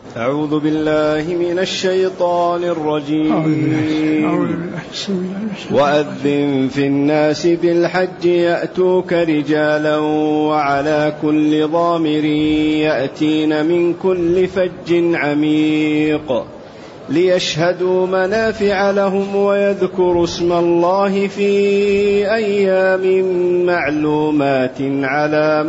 أعوذ بالله من الشيطان الرجيم. وأذن في الناس بالحج يأتوك رجالا وعلى كل ضامر يأتين من كل فج عميق ليشهدوا منافع لهم ويذكروا اسم الله في أيام معلومات على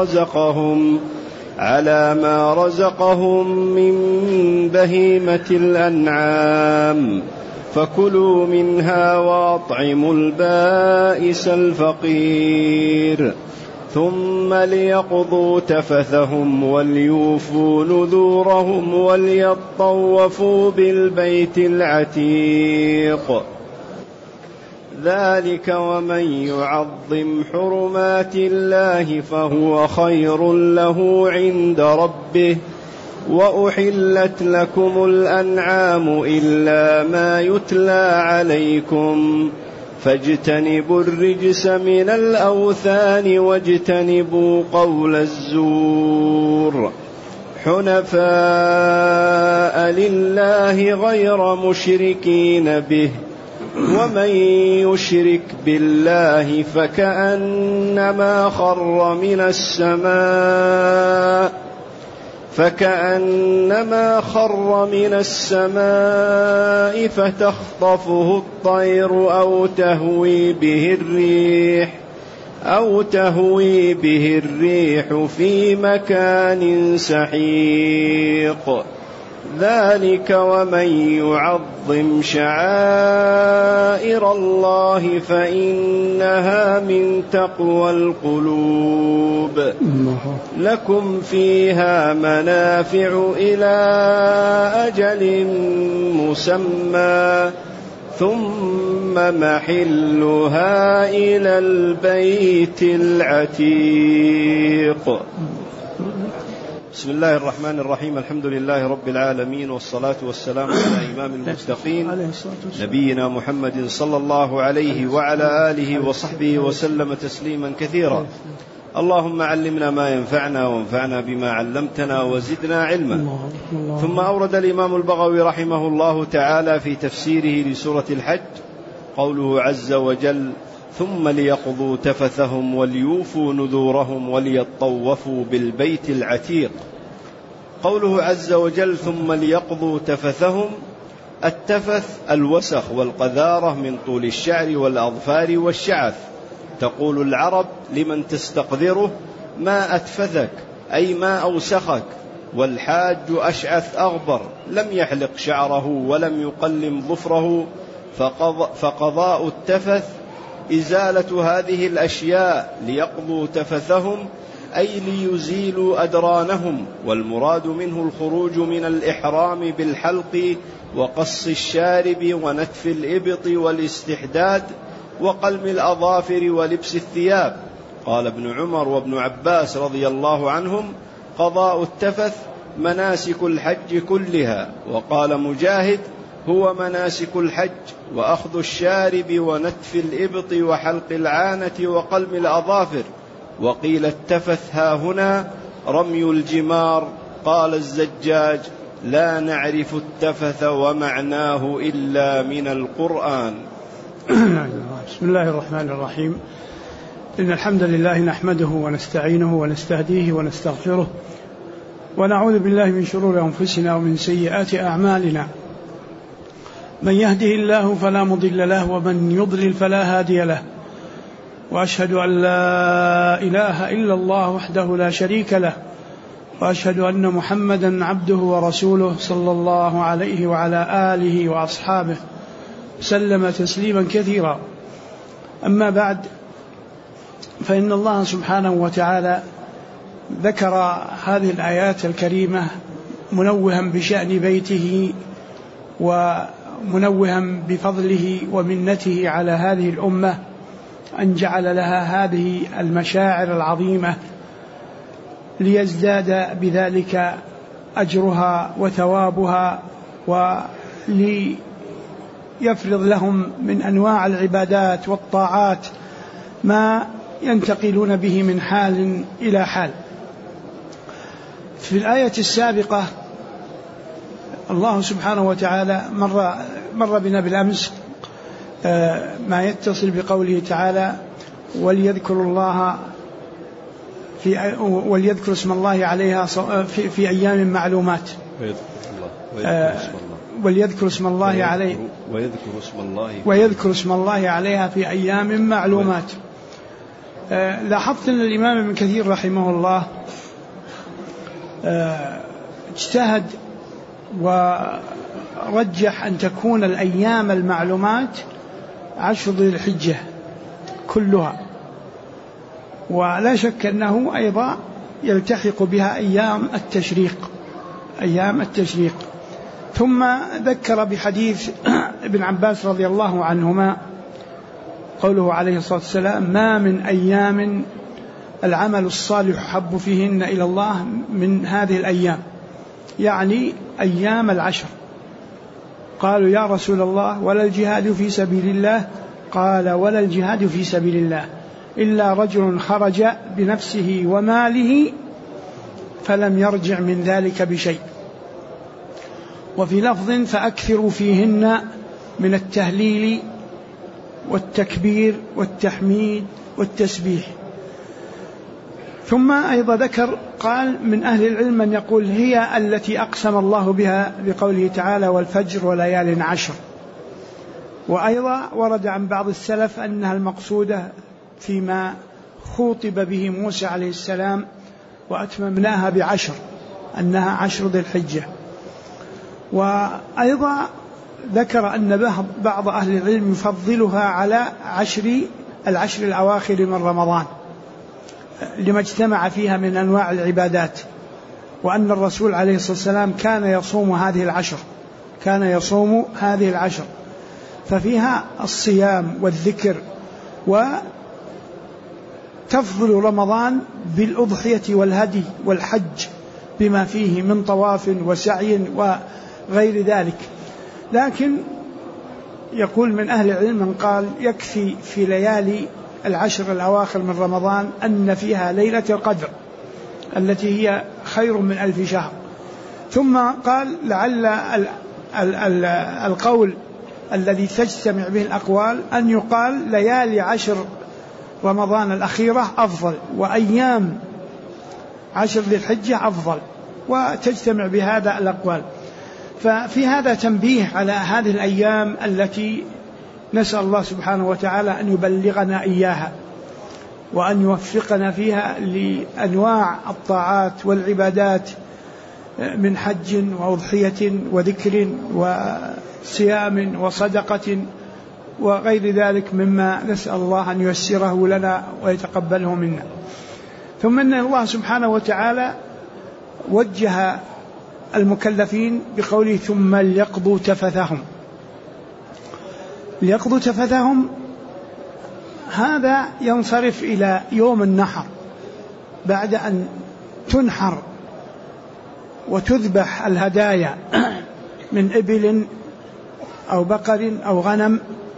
ما رزقهم من بهيمة الأنعام فكلوا منها وأطعموا البائس الفقير ثم ليقضوا تفثهم وليوفوا نذورهم وليطوفوا بالبيت العتيق ذلك ومن يعظم حرمات الله فهو خير له عند ربه وأحلت لكم الأنعام إلا ما يتلى عليكم فاجتنبوا الرجس من الأوثان واجتنبوا قول الزور حنفاء لله غير مشركين به ومن يشرك بالله فكأنما خر من السماء فتخطفه الطير أو تهوي به الريح في مكان سحيق ذلك ومن يعظم شعائر الله فإنها من تقوى القلوب لكم فيها منافع إلى أجل مسمى ثم محلها إلى البيت العتيق. بسم الله الرحمن الرحيم. الحمد لله رب العالمين والصلاة والسلام على إمام المتقين نبينا محمد صلى الله عليه وعلى آله وصحبه وسلم تسليما كثيرا. اللهم علمنا ما ينفعنا وانفعنا بما علمتنا وزدنا علما. ثم أورد الإمام البغوي رحمه الله تعالى في تفسيره لسورة الحج قوله عز وجل ثم ليقضوا تفثهم وليوفوا نذورهم وليطوفوا بالبيت العتيق. قوله عز وجل ثم ليقضوا تفثهم، التفث الوسخ والقذارة من طول الشعر والأظفار والشعث. تقول العرب لمن تستقذره ما أتفثك أي ما أوسخك، والحاج أشعث أغبر لم يحلق شعره ولم يقلم ظفره، فقضاء التفث إزالة هذه الأشياء ليقضوا تفثهم أي ليزيلوا أدرانهم، والمراد منه الخروج من الإحرام بالحلق وقص الشارب ونتف الإبط والاستحداد وقلم الأظافر ولبس الثياب. قال ابن عمر وابن عباس رضي الله عنهم قضاء التفث مناسك الحج كلها. وقال مجاهد هو مناسك الحج وأخذ الشارب ونتف الإبط وحلق العانة وقلم الأظافر. وقيل التفث ها هنا رمي الجمار. قال الزجاج لا نعرف التفث ومعناه إلا من القرآن. بسم الله الرحمن الرحيم. إن الحمد لله نحمده ونستعينه ونستهديه ونستغفره ونعوذ بالله من شرور أنفسنا ومن سيئات أعمالنا. من يهده الله فلا مضل له ومن يضلل فلا هادي له، وأشهد أن لا إله إلا الله وحده لا شريك له، وأشهد أن محمدا عبده ورسوله صلى الله عليه وعلى آله وأصحابه سلم تسليما كثيرا. أما بعد، فإن الله سبحانه وتعالى ذكر هذه الآيات الكريمة منوها بشأن بيته ومنوها بفضله ومنته على هذه الأمة أن جعل لها هذه المشاعر العظيمة ليزداد بذلك أجرها وثوابها، وليفرض لهم من أنواع العبادات والطاعات ما ينتقلون به من حال إلى حال. في الآية السابقة الله سبحانه وتعالى مر بنا بالأمس ما يتصل بقوله تعالى وليذكر اسم الله عليها في أيام معلومات. وليذكر اسم الله عليه ويذكر اسم الله عليها في أيام معلومات. لاحظت أن الإمام ابن كثير رحمه الله اجتهد ورجح أن تكون الأيام المعلومات 10 ذي الحجة كلها، ولا شك أنه أيضا يلتحق بها أيام التشريق. ثم ذكر بحديث ابن عباس رضي الله عنهما قوله عليه الصلاة والسلام ما من أيام العمل الصالح حب فيهن إلى الله من هذه الأيام، يعني أيام 10. قالوا يا رسول الله ولا الجهاد في سبيل الله؟ قال ولا الجهاد في سبيل الله إلا رجل خرج بنفسه وماله فلم يرجع من ذلك بشيء. وفي لفظ فأكثروا فيهن من التهليل والتكبير والتحميد والتسبيح. ثم أيضا ذكر قال من أهل العلم من يقول هي التي أقسم الله بها بقوله تعالى والفجر وليال 10. وأيضا ورد عن بعض السلف أنها المقصودة فيما خوطب به موسى عليه السلام وأتممناها ب10 أنها 10 ذي الحجة. وأيضا ذكر أن بعض أهل العلم يفضلها على 10 الأواخر من رمضان لما اجتمع فيها من أنواع العبادات، وأن الرسول عليه الصلاة والسلام كان يصوم هذه العشر ففيها الصيام والذكر. وتفضل رمضان بالأضحية والهدي والحج بما فيه من طواف وسعي وغير ذلك. لكن يقول من أهل العلم من قال يكفي في ليالي 10 الأواخر من رمضان أن فيها ليلة القدر التي هي خير من 1000 شهر. ثم قال لعل القول الذي تجتمع به الأقوال أن يقال ليالي 10 رمضان الأخيرة أفضل وأيام 10 ذي الحجة أفضل، وتجتمع بهذا الأقوال. ففي هذا تنبيه على هذه الأيام التي نسأل الله سبحانه وتعالى أن يبلغنا إياها وأن يوفقنا فيها لأنواع الطاعات والعبادات من حج وأضحية وذكر وصيام وصدقة وغير ذلك مما نسأل الله أن ييسره لنا ويتقبله منا. ثم أن الله سبحانه وتعالى وجه المكلفين بقوله ثم ليقضوا تفثهم. هذا ينصرف إلى يوم النحر بعد أن تنحر وتذبح الهدايا من إبل أو بقر أو غنم،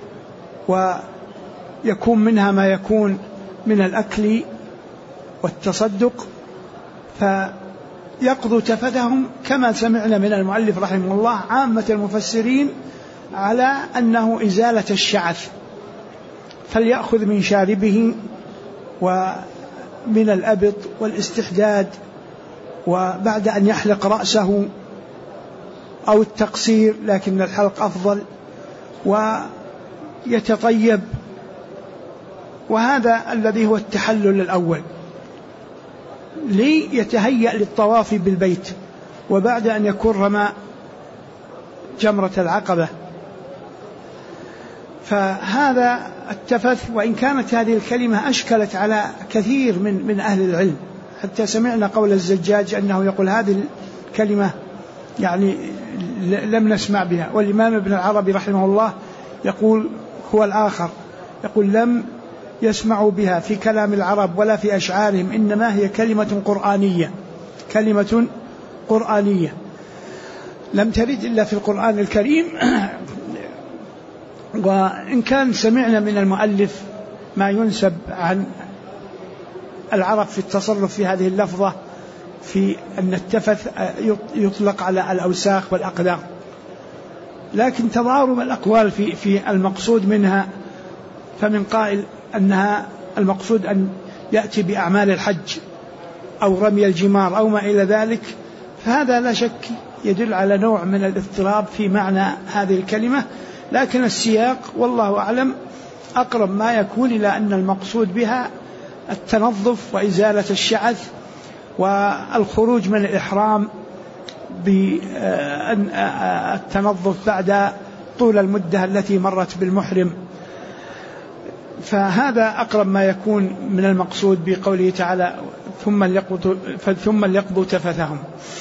ويكون منها ما يكون من الأكل والتصدق، فيقضوا تفثهم كما سمعنا من المؤلف رحمه الله عامة المفسرين على أنه إزالة الشعث، فليأخذ من شاربه ومن الأبط والاستحداد، وبعد أن يحلق رأسه أو التقصير لكن الحلق أفضل، ويتطيب، وهذا الذي هو التحلل الأول ليتهيأ للطواف بالبيت، وبعد أن يكون رمى جمرة العقبة. فهذا التفث، وإن كانت هذه الكلمة أشكلت على كثير من أهل العلم، حتى سمعنا قول الزجاج أنه يقول هذه الكلمة يعني لم نسمع بها، والإمام ابن العربي رحمه الله يقول هو الآخر، يقول لم يسمعوا بها في كلام العرب ولا في أشعارهم، إنما هي كلمة قرآنية لم ترد إلا في القرآن الكريم. وإن كان سمعنا من المؤلف ما ينسب عن العرب في التصرف في هذه اللفظة، في أن التفث يطلق على الأوساخ والأقدار، لكن تضارب الأقوال في المقصود منها. فمن قائل أنها المقصود أن يأتي بأعمال الحج أو رمي الجمار أو ما إلى ذلك، فهذا لا شك يدل على نوع من الاضطراب في معنى هذه الكلمة، لكن السياق والله أعلم أقرب ما يكون إلى أن المقصود بها التنظف وإزالة الشعث والخروج من الإحرام بالتنظف بعد طول المدة التي مرت بالمحرم. فهذا أقرب ما يكون من المقصود بقوله تعالى ثم ليقضوا تفثهم.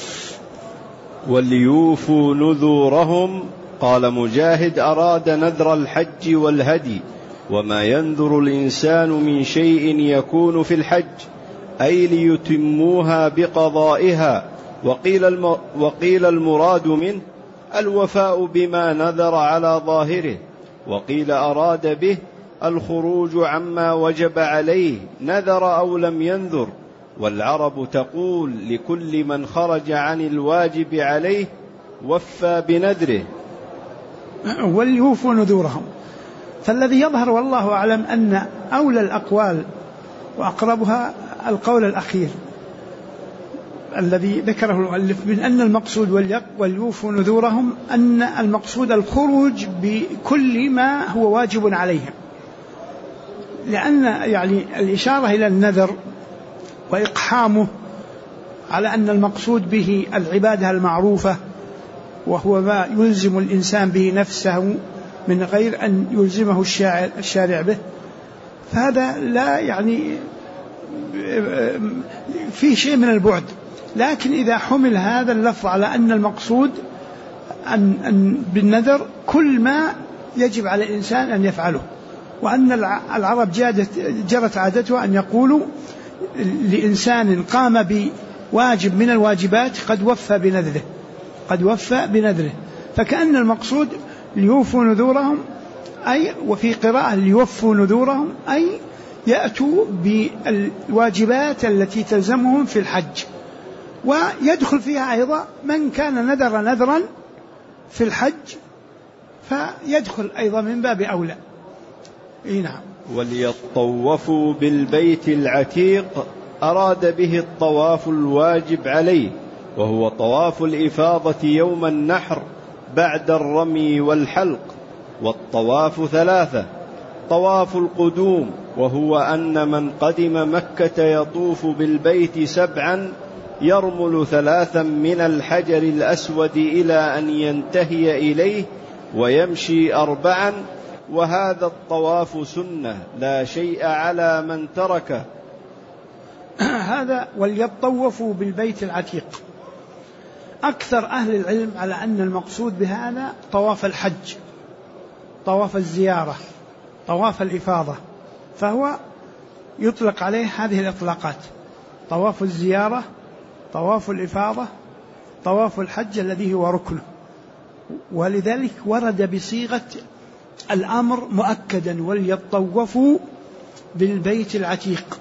وليوفوا نذورهم. قال مجاهد: أراد نذر الحج والهدي، وما ينذر الإنسان من شيء يكون في الحج، أي ليتموها بقضائها. وقيل المراد منه الوفاء بما نذر على ظاهره، وقيل أراد به الخروج عما وجب عليه نذر أو لم ينذر. والعرب تقول لكل من خرج عن الواجب عليه وفى بنذره. وليوفوا نذورهم. فالذي يظهر والله أعلم أن أولى الأقوال وأقربها القول الأخير الذي ذكره المؤلف من أن المقصود وليوفوا نذورهم، أن المقصود الخروج بكل ما هو واجب عليهم، لأن يعني الإشارة إلى النذر وإقحامه على أن المقصود به العبادة المعروفة، وهو ما يلزم الإنسان به نفسه من غير أن يلزمه الشارع به، فهذا لا يعني فيه شيء من البعد. لكن إذا حمل هذا اللفظ على أن المقصود أن بالنذر كل ما يجب على الإنسان أن يفعله، وأن العرب جرت عادتها أن يقولوا لإنسان قام بواجب من الواجبات قد وفى بنذره. فكأن المقصود ليوفوا نذورهم، أي وفي قراءة ليوفوا نذورهم أي يأتوا بالواجبات التي تلزمهم في الحج. ويدخل فيها أيضا من كان نذرا في الحج فيدخل أيضا من باب أولى. نعم. وليطوفوا بالبيت العتيق أراد به الطواف الواجب عليه، وهو طواف الإفاضة يوم النحر بعد الرمي والحلق. والطواف ثلاثة: طواف القدوم، وهو أن من قدم مكة يطوف بالبيت 7 يرمل 3 من الحجر الأسود إلى أن ينتهي إليه ويمشي 4، وهذا الطواف سنة لا شيء على من تركه. هذا وليطوفوا بالبيت العتيق. أكثر أهل العلم على أن المقصود بهذا طواف الحج، طواف الزيارة، طواف الإفاضة، فهو يطلق عليه هذه الإطلاقات: طواف الزيارة، طواف الإفاضة، طواف الحج الذي هو ركنه. ولذلك ورد بصيغة الأمر مؤكدا: وليطوفوا بالبيت العتيق.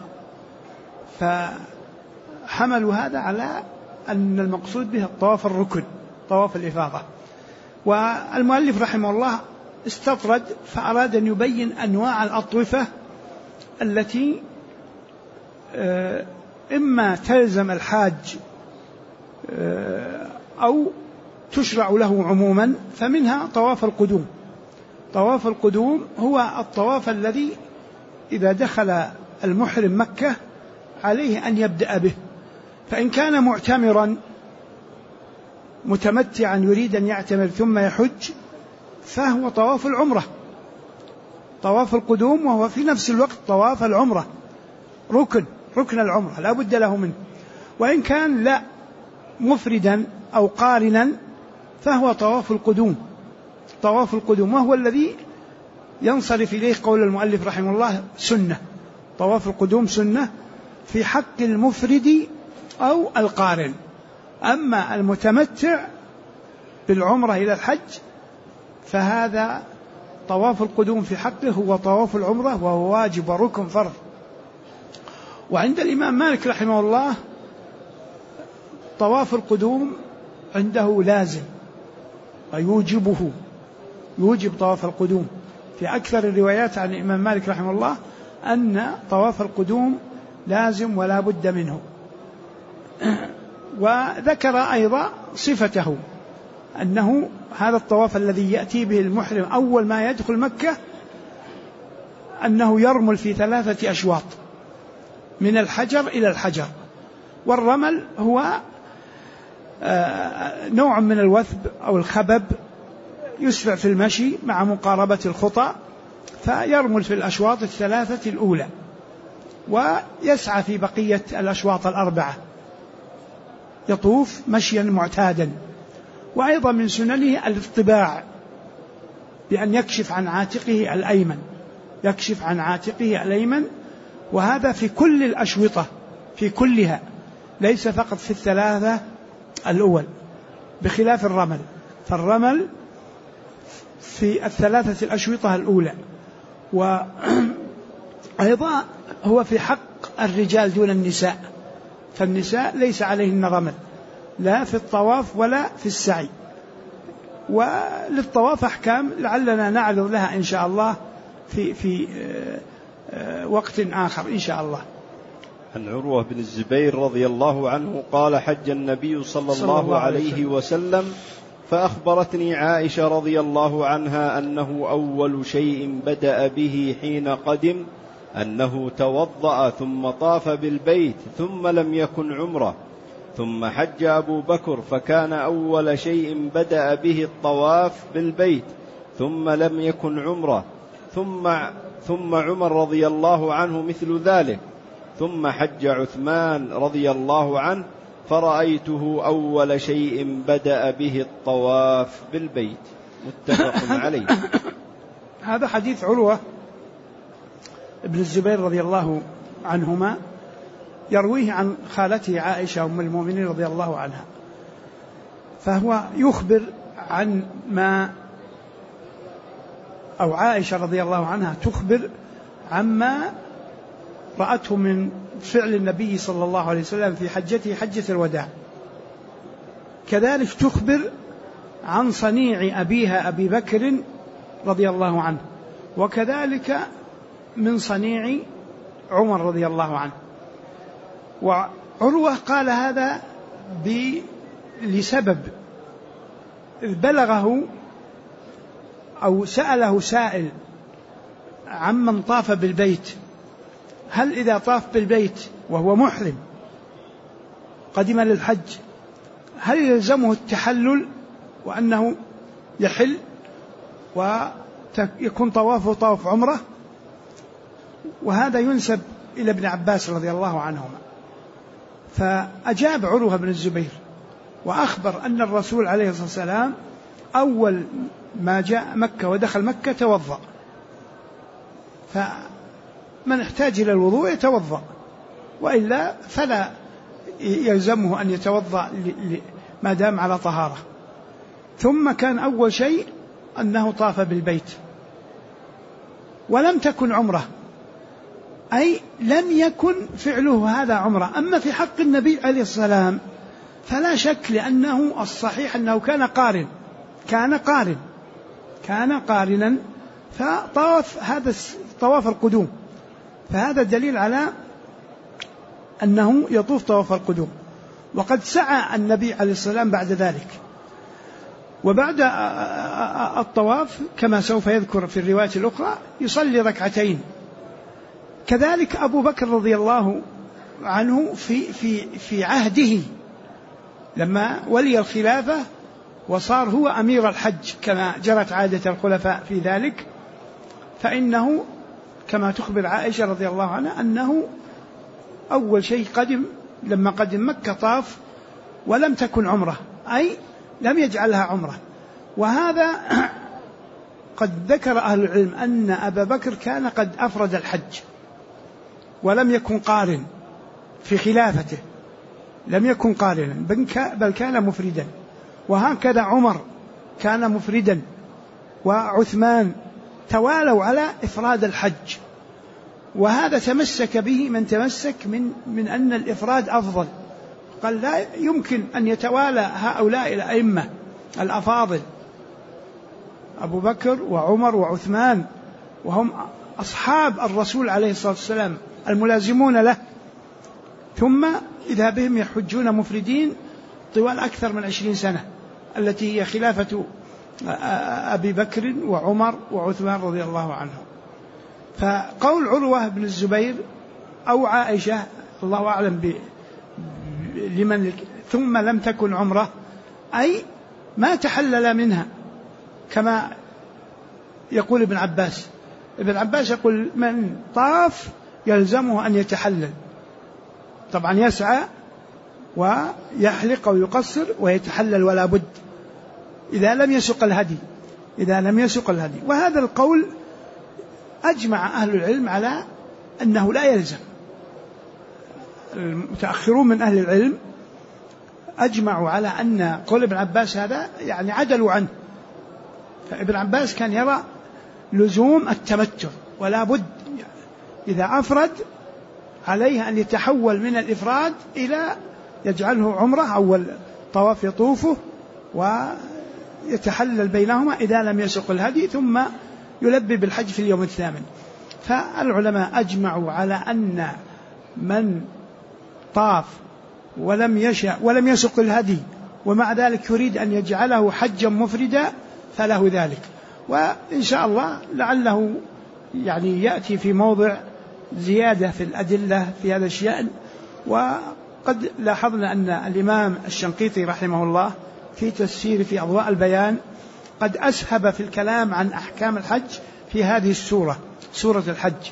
فحملوا هذا على أن المقصود به الطواف الركن، طواف الإفاضة. والمؤلف رحمه الله استطرد فأراد أن يبين أنواع الأطوفة التي إما تلزم الحاج أو تشرع له عموما. فمنها طواف القدوم. طواف القدوم هو الطواف الذي إذا دخل المحرم مكة عليه أن يبدأ به، فإن كان معتمرا متمتعا يريد أن يعتمر ثم يحج فهو طواف العمرة، طواف القدوم، وهو في نفس الوقت طواف العمرة، ركن العمرة لا بد له منه. وإن كان لا مفردا أو قارنا فهو طواف القدوم، وهو الذي ينصرف إليه قول المؤلف رحمه الله سنة. طواف القدوم سنة في حق المفرد أو القارن. أما المتمتع بالعمرة إلى الحج فهذا طواف القدوم في حقه هو طواف العمرة، وهو واجب وركن فرض. وعند الإمام مالك رحمه الله طواف القدوم عنده لازم ويوجبه، يوجب طواف القدوم. في أكثر الروايات عن الإمام مالك رحمه الله أن طواف القدوم لازم ولا بد منه. وذكر أيضا صفته أنه هذا الطواف الذي يأتي به المحرم أول ما يدخل مكة أنه يرمل في 3 أشواط من الحجر إلى الحجر. والرمل هو نوع من الوثب أو الخبب يسرع في المشي مع مقاربة الخطى، فيرمل في الأشواط 3 الأولى ويسعى في بقية الأشواط 4، يطوف مشيا معتادا. وأيضا من سننه الاطباع بأن يكشف عن عاتقه الأيمن، يكشف عن عاتقه الأيمن، وهذا في كل الأشوطة في كلها، ليس فقط في 3 الأول، بخلاف الرمل، فالرمل في 3 الأشوطة الأولى. وأيضا هو في حق الرجال دون النساء، فالنساء ليس عليهن رمل لا في الطواف ولا في السعي. وللطواف أحكام لعلنا نعرض لها إن شاء الله في وقت آخر إن شاء الله. عن عروة بن الزبير رضي الله عنه قال: حج النبي صلى الله عليه وسلم فأخبرتني عائشة رضي الله عنها أنه أول شيء بدأ به حين قدم أنه توضأ ثم طاف بالبيت ثم لم يكن عمره، ثم حج أبو بكر فكان أول شيء بدأ به الطواف بالبيت ثم لم يكن عمره، ثم عمر رضي الله عنه مثل ذلك، ثم حج عثمان رضي الله عنه فرأيته أول شيء بدأ به الطواف بالبيت. متفق عليه. هذا حديث عروة ابن الزبير رضي الله عنهما، يرويه عن خالته عائشة أم المؤمنين رضي الله عنها، فهو يخبر عن ما، أو عائشة رضي الله عنها تخبر عما رأته من فعل النبي صلى الله عليه وسلم في حجته حجة الوداع. كذلك تخبر عن صنيع أبيها أبي بكر رضي الله عنه، وكذلك من صنيع عمر رضي الله عنه. وعروة قال هذا لسبب بلغه أو سأله سائل عمن طاف بالبيت: هل إذا طاف بالبيت وهو محرم قدم للحج هل يلزمه التحلل وأنه يحل ويكون طوافه طواف عمره؟ وهذا ينسب إلى ابن عباس رضي الله عنهما. فأجاب عروة بن الزبير وأخبر أن الرسول عليه الصلاة والسلام أول ما جاء مكة ودخل مكة توضأ، فمن احتاج إلى الوضوء يتوضأ، وإلا فلا يلزمه أن يتوضأ ما دام على طهارة. ثم كان أول شيء أنه طاف بالبيت ولم تكن عمره، أي لم يكن فعله هذا عمره. أما في حق النبي عليه السلام فلا شك، لأنه الصحيح أنه كان قارنا فطاف هذا طواف القدوم، فهذا دليل على أنه يطوف طواف القدوم. وقد سعى النبي عليه السلام بعد ذلك، وبعد الطواف كما سوف يذكر في الرواية الأخرى يصلي 2 ركعتين. كذلك أبو بكر رضي الله عنه في عهده لما ولي الخلافة وصار هو أمير الحج كما جرت عادة الخلفاء في ذلك، فإنه كما تخبر عائشة رضي الله عنها أنه أول شيء لما قدم مكة طاف ولم تكن عمره، أي لم يجعلها عمره. وهذا قد ذكر أهل العلم أن أبا بكر كان قد أفرد الحج ولم يكن قارن في خلافته، لم يكن قارنا بل كان مفردا. وهكذا عمر كان مفردا، وعثمان توالوا على إفراد الحج. وهذا تمسك به من تمسك من أن الإفراد أفضل، قال لا يمكن أن يتوالى هؤلاء الأئمة الأفاضل أبو بكر وعمر وعثمان وهم أصحاب الرسول عليه الصلاة والسلام الملازمون له، ثم إذا بهم يحجون مفردين طوال أكثر من 20 سنة التي هي خلافة أبي بكر وعمر وعثمان رضي الله عنهم. فقول عروة بن الزبير أو عائشة الله أعلم لمن ثم لم تكن عمره، أي ما تحلل منها، كما يقول ابن عباس. ابن عباس يقول من طاف يلزمه أن يتحلل، طبعا يسعى ويحلق ويقصر ويتحلل ولا بد إذا لم يسق الهدي. وهذا القول أجمع أهل العلم على أنه لا يلزم. المتأخرون من أهل العلم أجمعوا على أن قول ابن عباس هذا يعني عدلوا عنه. فابن عباس كان يرى لزوم التمتع ولا بد إذا أفرد عليه أن يتحول من الإفراد إلى يجعله عمره أول طواف يطوفه ويتحلل بينهما إذا لم يسق الهدي، ثم يلبي بالحج في اليوم الثامن. فالعلماء أجمعوا على أن من طاف ولم يسق الهدي ومع ذلك يريد أن يجعله حجا مفردا فله ذلك. وإن شاء الله لعله يعني يأتي في موضع زيادة في الأدلة في هذا الشأن. وقد لاحظنا أن الإمام الشنقيطي رحمه الله في تفسير في أضواء البيان قد أسهب في الكلام عن أحكام الحج في هذه السورة، سورة الحج،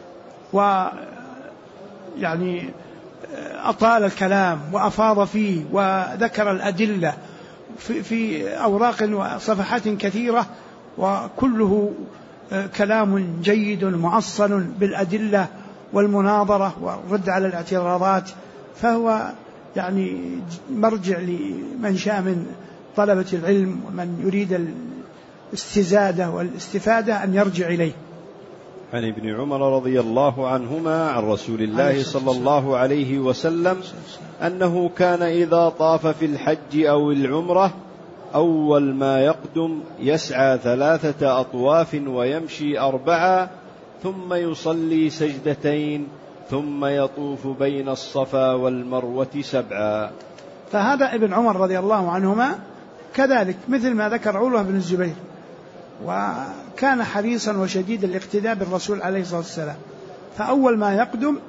ويعني أطال الكلام وأفاض فيه وذكر الأدلة في أوراق وصفحات كثيرة، وكله كلام جيد معصل بالأدلة والمناظرة والرد على الاعتراضات. فهو يعني مرجع لمن شاء من طلبة العلم ومن يريد الاستزادة والاستفادة أن يرجع إليه. عن ابن عمر رضي الله عنهما عن رسول الله صلى الله عليه وسلم أنه كان إذا طاف في الحج أو العمرة أول ما يقدم يسعى 3 أطواف ويمشي 4 ثم يصلي سجدتين ثم يطوف بين الصفا والمروة 7. فهذا ابن عمر رضي الله عنهما كذلك مثل ما ذكر عروة بن الزبير، وكان حريصا وشديد الاقتداء بالرسول عليه الصلاة والسلام. فأول ما يقدم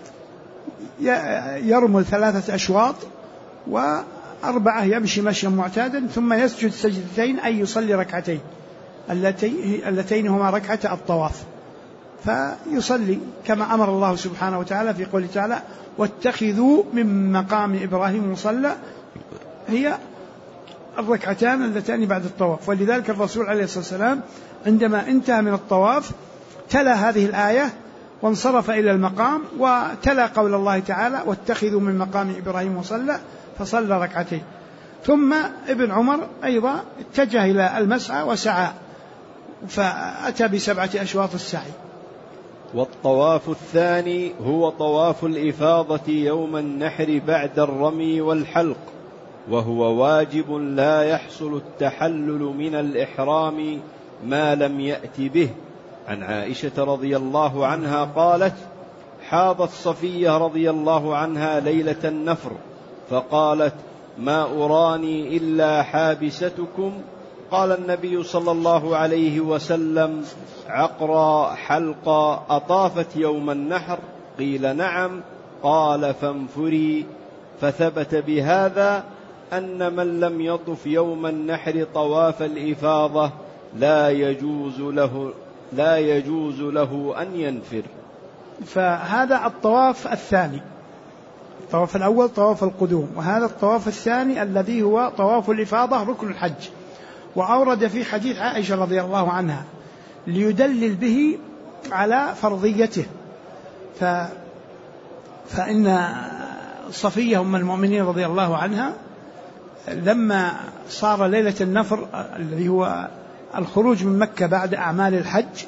يرمل 3 أشواط و4 يمشي مشيا معتادا ثم يسجد سجدتين أي يصلي ركعتين اللتين هما ركعة الطواف. فيصلي كما أمر الله سبحانه وتعالى في قوله تعالى واتخذوا من مقام إبراهيم مصلى، هي الركعتان اللتان بعد الطواف. ولذلك الرسول عليه الصلاة والسلام عندما انتهى من الطواف تلا هذه الآية وانصرف إلى المقام وتلا قول الله تعالى واتخذوا من مقام إبراهيم مصلى فصلى ركعتين. ثم ابن عمر أيضا اتجه إلى المسعى وسعى فأتى ب7 أشواط السعي. والطواف الثاني هو طواف الإفاضة يوم النحر بعد الرمي والحلق، وهو واجب لا يحصل التحلل من الإحرام ما لم يأت به. عن عائشة رضي الله عنها قالت حاضت صفية رضي الله عنها ليلة النفر فقالت ما أراني إلا حابستكم. قال النبي صلى الله عليه وسلم عقرى حلقى أطافت يوم النحر؟ قيل نعم. قال فانفري. فثبت بهذا أن من لم يطف يوم النحر طواف الإفاضة لا يجوز له أن ينفر. فهذا الطواف الثاني. الطواف الأول طواف القدوم، وهذا الطواف الثاني الذي هو طواف الإفاضة ركن الحج. وأورد في حديث عائشة رضي الله عنها ليدلل به على فرضيته. فإن صفية أم المؤمنين رضي الله عنها لما صار ليلة النفر الذي هو الخروج من مكة بعد أعمال الحج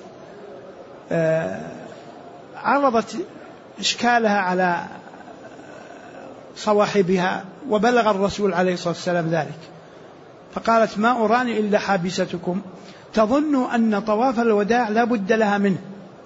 عرضت إشكالها على صواحبها، وبلغ الرسول عليه الصلاة والسلام ذلك، فقالت: ما أراني إلا حابستكم، تظن أن طواف الوداع لا بد لها منه،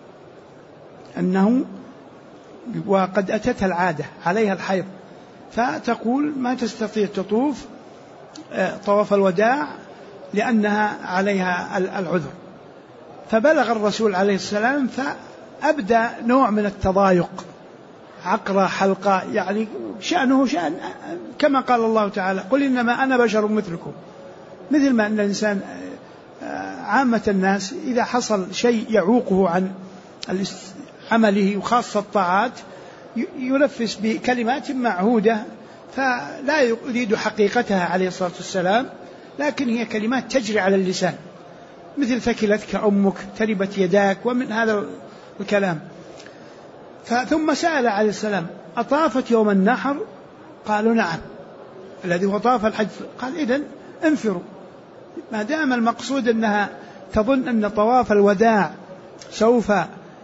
أنه وقد أتتها العادة عليها الحيض، فتقول ما تستطيع تطوف طواف الوداع لأنها عليها العذر. فبلغ الرسول عليه السلام فأبدى نوع من التضايق، عقرة حلقة، يعني شأنه شأن كما قال الله تعالى: قل إنما أنا بشر مثلكم. مثل ما أن الإنسان عامة الناس إذا حصل شيء يعوقه عن عمله وخاصة الطاعات ينفس بكلمات معهودة فلا يريد حقيقتها عليه الصلاة والسلام، لكن هي كلمات تجري على اللسان، مثل ثكلتك أمك، تربت يداك، ومن هذا الكلام. ثم سأل عليه السلام: أطافت يوم النحر؟ قالوا: نعم، الذي هو طاف الحج. قال: إذن انفروا، ما دام المقصود أنها تظن أن طواف الوداع سوف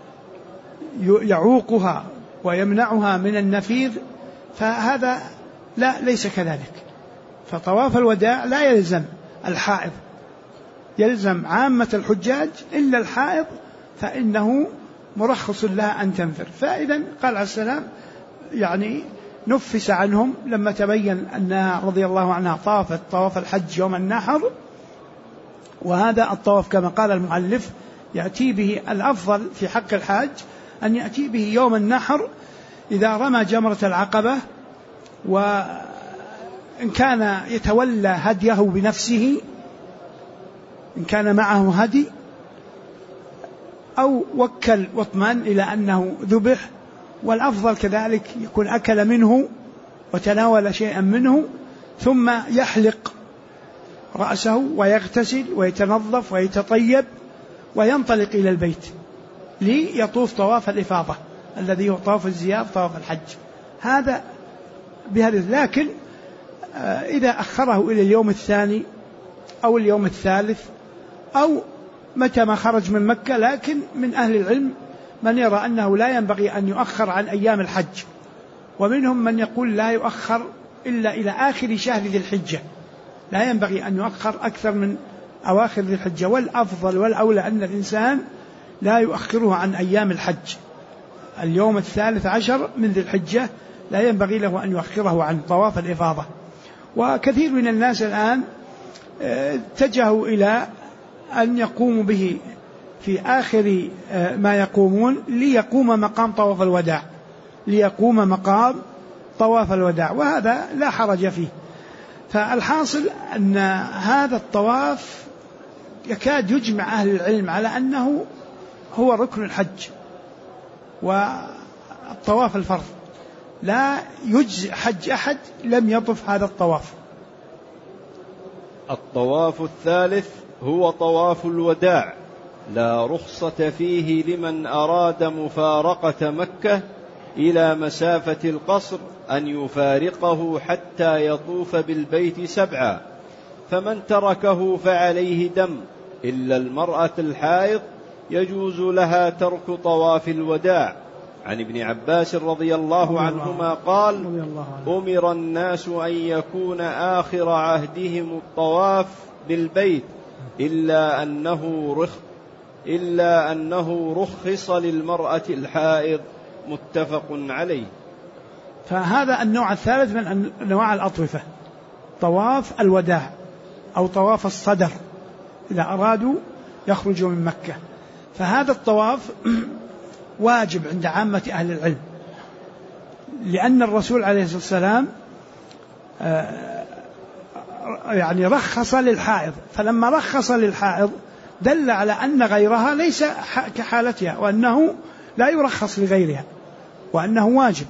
يعوقها ويمنعها من النفير، فهذا ليس كذلك. فطواف الوداع لا يلزم الحائض، يلزم عامة الحجاج إلا الحائض، فإنه مرخص لها أن تنفر. فإذا قال عليه السلام يعني نفس عنهم لما تبين أنها رضي الله عنها طافت طواف الحج يوم النحر. وهذا الطواف كما قال المؤلف يأتي به الأفضل في حق الحاج أن يأتي به يوم النحر إذا رمى جمرة العقبة، وإن كان يتولى هديه بنفسه إن كان معه هدي، أو وكل واطمأن إلى أنه ذبح، والأفضل كذلك يكون أكل منه وتناول شيئا منه، ثم يحلق رأسه ويغتسل ويتنظف ويتطيب وينطلق إلى البيت ليطوف طواف الإفاضة الذي هو طواف الزيارة، طواف الحج. هذا بهذا. لكن إذا أخره إلى اليوم الثاني أو اليوم الثالث أو متى ما خرج من مكة، لكن من أهل العلم من يرى أنه لا ينبغي أن يؤخر عن أيام الحج، ومنهم من يقول لا يؤخر إلا إلى آخر شهر ذي الحجة، لا ينبغي أن يؤخر أكثر من أواخر ذي الحجة. والأفضل والأولى أن الإنسان لا يؤخره عن أيام الحج. اليوم 13 من ذي الحجة لا ينبغي له أن يؤخره عن طواف الإفاضة. وكثير من الناس الآن اتجهوا إلى أن يقوموا به في آخر ما يقومون ليقوم مقام طواف الوداع، ليقوم مقام طواف الوداع، وهذا لا حرج فيه. فالحاصل أن هذا الطواف يكاد يجمع أهل العلم على أنه هو ركن الحج والطواف الفرض، لا يجزئ حج أحد لم يطف هذا الطواف. الطواف الثالث هو طواف الوداع، لا رخصة فيه لمن أراد مفارقة مكة إلى مسافة القصر أن يفارقه حتى يطوف بالبيت 7، فمن تركه فعليه دم، إلا المرأة الحائض يجوز لها ترك طواف الوداع. عن ابن عباس رضي الله عنهما قال: أمر الناس أن يكون آخر عهدهم الطواف بالبيت إلا أنه رخص للمرأة الحائض، متفق عليه. فهذا النوع الثالث من أنواع الأطوفة، طواف الوداع أو طواف الصدر إذا أرادوا يخرجوا من مكة. فهذا الطواف واجب عند عامة أهل العلم، لأن الرسول عليه الصلاة والسلام يعني رخص للحائض، فلما رخص للحائض دل على أن غيرها ليس كحالتها، وأنه لا يرخص لغيرها، وأنه واجب.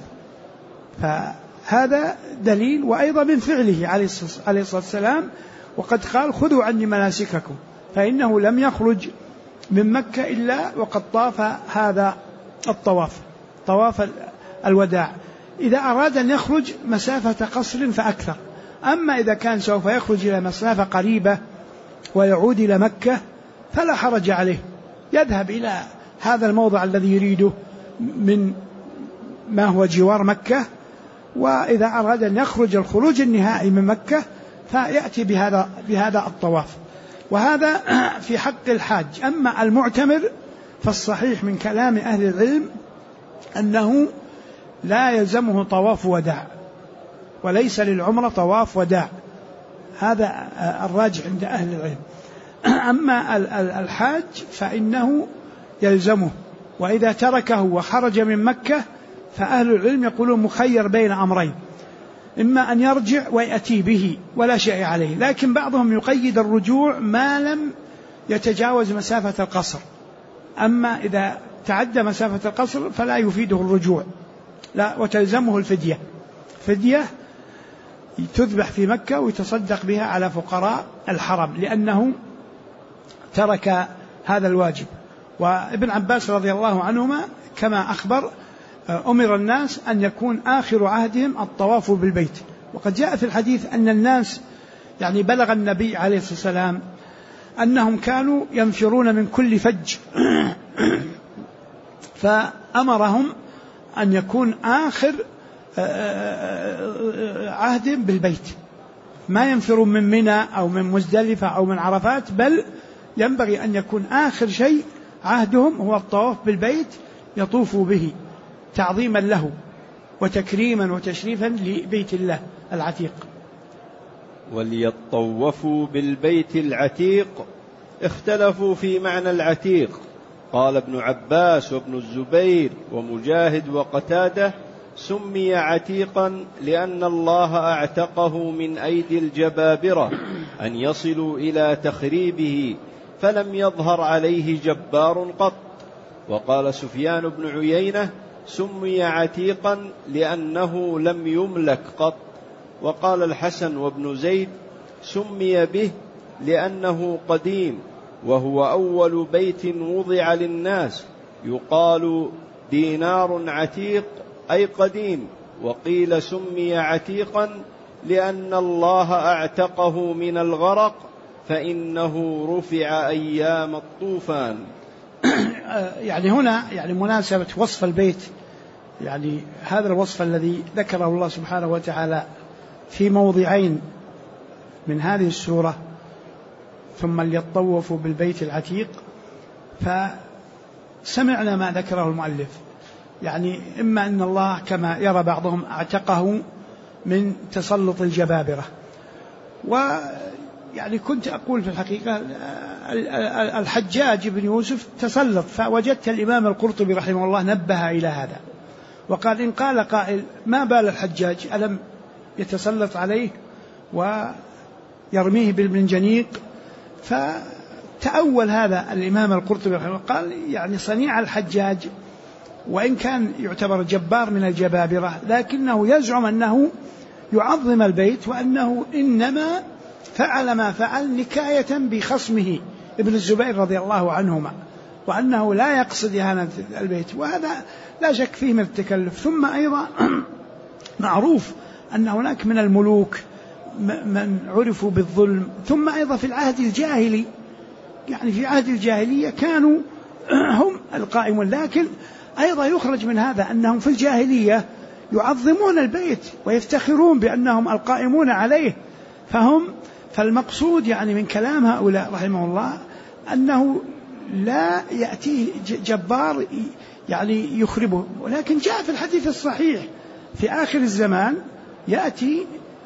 فهذا دليل، وأيضا من فعله عليه الصلاة والسلام، وقد قال: خذوا عني مناسككم، فإنه لم يخرج من مكة إلا وقد طاف هذا الطواف، طواف الوداع، إذا أراد أن يخرج مسافة قصر فأكثر. أما إذا كان سوف يخرج إلى مسافة قريبة ويعود إلى مكة فلا حرج عليه، يذهب إلى هذا الموضع الذي يريده من ما هو جوار مكة وإذا أراد أن يخرج الخروج النهائي من مكة فيأتي بهذا الطواف. وهذا في حق الحاج. أما المعتمر فالصحيح من كلام أهل العلم أنه لا يلزمه طواف وداع، وليس للعمرة طواف وداع، هذا الراجح عند أهل العلم. أما الحاج فإنه يلزمه، وإذا تركه وخرج من مكة فأهل العلم يقولون مخير بين أمرين، إما أن يرجع ويأتي به ولا شيء عليه، لكن بعضهم يقيد الرجوع ما لم يتجاوز مسافة القصر. أما إذا تعدى مسافة القصر فلا يفيده الرجوع، لا، وتلزمه الفدية، فدية تذبح في مكة ويتصدق بها على فقراء الحرم لأنه ترك هذا الواجب. وابن عباس رضي الله عنهما كما أخبر أمر الناس أن يكون آخر عهدهم الطواف بالبيت، وقد جاء في الحديث أن الناس يعني بلغ النبي عليه الصلاة والسلام أنهم كانوا ينفرون من كل فج فأمرهم أن يكون آخر عهدهم بالبيت، ما ينفرون من منى أو من مزدلفة أو من عرفات، بل ينبغي أن يكون آخر شيء عهدهم هو الطواف بالبيت يطوفوا به تعظيما له وتكريما وتشريفا لبيت الله العتيق. وليطوفوا بالبيت العتيق اختلفوا في معنى العتيق، قال ابن عباس وابن الزبير ومجاهد وقتادة سمي عتيقا لأن الله أعتقه من أيدي الجبابرة أن يصلوا إلى تخريبه فلم يظهر عليه جبار قط. وقال سفيان بن عيينة سمي عتيقا لأنه لم يملك قط. وقال الحسن وابن زيد سمي به لأنه قديم وهو أول بيت وضع للناس، يقال دينار عتيق أي قديم. وقيل سمي عتيقا لأن الله أعتقه من الغرق فإنه رفع أيام الطوفان. يعني هنا يعني مناسبة وصف البيت، يعني هذا الوصف الذي ذكره الله سبحانه وتعالى في موضعين من هذه السورة، ثم ليطوفوا بالبيت العتيق، فسمعنا ما ذكره المؤلف، يعني إما أن الله كما يرى بعضهم أعتقه من تسلط الجبابرة. ويعني كنت أقول في الحقيقة الحجاج بن يوسف تسلط، فوجدت الإمام القرطبي رحمه الله نبه إلى هذا وقال إن قال قائل ما بال الحجاج ألم يتسلط عليه ويرميه بالمنجنيق، فتأول هذا الإمام القرطبي رحمه الله قال يعني صنيع الحجاج وإن كان يعتبر جبار من الجبابرة لكنه يزعم أنه يعظم البيت وأنه إنما فعل ما فعل نكاية بخصمه ابن الزبير رضي الله عنهما، وأنه لا يقصد إهانة البيت، وهذا لا شك فيه من التكلف. ثم أيضا معروف أن هناك من الملوك من عرفوا بالظلم، ثم أيضا في العهد الجاهلي، يعني في عهد الجاهلية كانوا هم القائمون، لكن أيضا يخرج من هذا أنهم في الجاهلية يعظمون البيت ويفتخرون بأنهم القائمون عليه. فالمقصود يعني من كلام هؤلاء رحمه الله أنه لا يأتي جبار يعني يخربه، ولكن جاء في الحديث الصحيح في آخر الزمان يأتي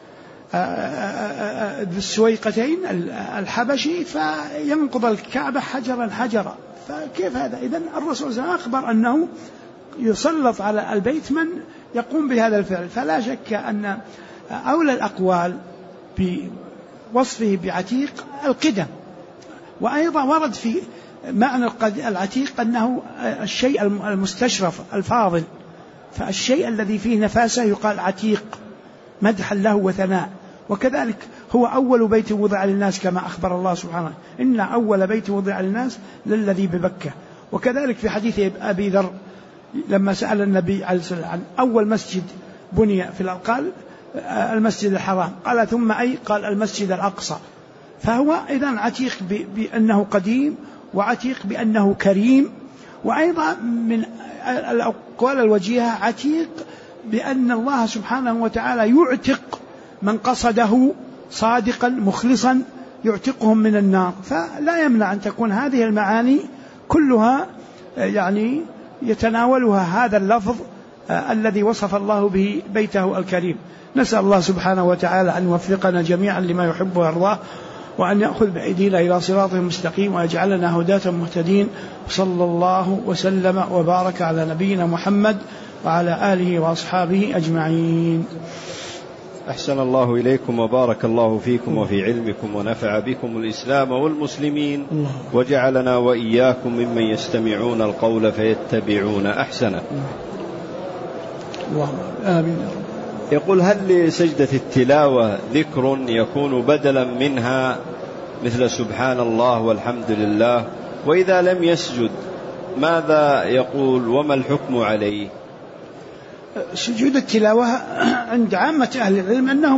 بالسويقتين الحبشي فينقض الكعبة حجرا حجرا. فكيف هذا؟ إذن الرسول صلى الله عليه وسلم أخبر أنه يسلط على البيت من يقوم بهذا الفعل. فلا شك أن أولى الأقوال بوصفه بعتيق القدم، وأيضا ورد في معنى العتيق أنه الشيء المستشرف الفاضل، فالشيء الذي فيه نفاسة يقال عتيق مدحا له وثناء. وكذلك هو أول بيت وضع للناس كما أخبر الله سبحانه إن أول بيت وضع للناس للذي ببكة. وكذلك في حديث أبي ذر لما سأل النبي عليه الصلاة والسلام عن أول مسجد بني في الأرض قال المسجد الحرام، قال ثم أي؟ قال المسجد الأقصى. فهو إذن عتيق بأنه قديم، وعتيق بأنه كريم. وأيضا من الأقوال الوجيهة عتيق بأن الله سبحانه وتعالى يعتق من قصده صادقا مخلصا، يعتقهم من النار. فلا يمنع أن تكون هذه المعاني كلها يعني يتناولها هذا اللفظ الذي وصف الله به بيته الكريم. نسأل الله سبحانه وتعالى أن يوفقنا جميعا لما يحب ويرضاه، وأن يأخذ بأيدينا إلى صراط مستقيم، ويجعلنا هداة مهتدين. صلى الله وسلم وبارك على نبينا محمد وعلى آله وأصحابه أجمعين. أحسن الله إليكم وبارك الله فيكم وفي علمكم، ونفع بكم الإسلام والمسلمين، وجعلنا وإياكم ممن يستمعون القول فيتبعون أحسنه. اللهم آمين. يقول: هل لسجدة التلاوة ذكر يكون بدلا منها مثل سبحان الله والحمد لله؟ وإذا لم يسجد ماذا يقول وما الحكم عليه؟ سجود التلاوة عند عامة أهل العلم أنه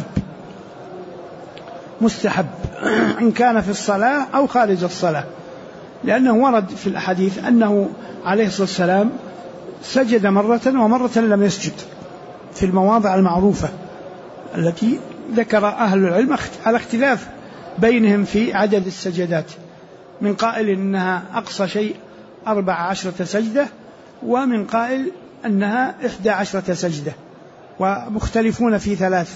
مستحب إن كان في الصلاة أو خارج الصلاة، لأنه ورد في الأحاديث أنه عليه الصلاة والسلام سجد مرة ومرة لم يسجد في المواضع المعروفة التي ذكر أهل العلم على اختلاف بينهم في عدد السجدات، من قائل إنها أقصى شيء 14 سجدة، ومن قائل أنها 11 سجدة، ومختلفون في 3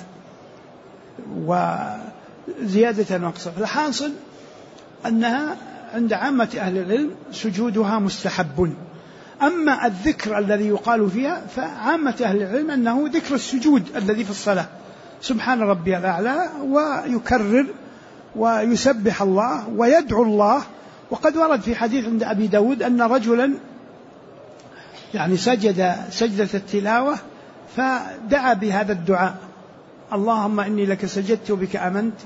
وزيادة نقص. فالحاصل أنها عند عامة أهل العلم سجودها مستحب. أما الذكر الذي يقال فيها فعامة أهل العلم أنه ذكر السجود الذي في الصلاة، سبحان ربي الأعلى، ويكرر ويسبح الله ويدعو الله. وقد ورد في حديث عند أبي داود أن رجلا يعني سجد سجدة التلاوة فدعا بهذا الدعاء: اللهم إني لك سجدت وبك آمنت،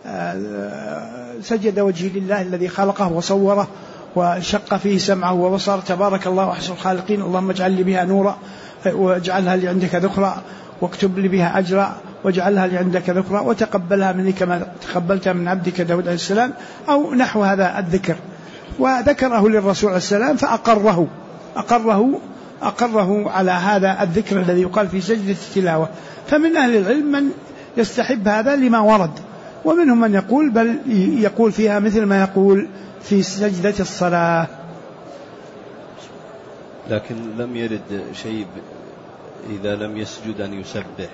سجد وجهي لله الذي خلقه وصوره وشق فيه سمعه وبصره، تبارك الله أحسن الخالقين، اللهم اجعل لي بها نورا واجعلها لي عندك ذكرا، واكتب لي بها أجرا واجعلها لي عندك ذكرا، وتقبلها مني كما تقبلتها من عبدك داود عليه السلام، أو نحو هذا الذكر. وذكره للرسول عليه السلام فأقره على هذا الذكر الذي يقال في سجدة التلاوة. فمن أهل العلم من يستحب هذا لما ورد، ومنهم من يقول بل يقول فيها مثل ما يقول في سجدة الصلاة. لكن لم يرد شيء إذا لم يسجد أن يسبح.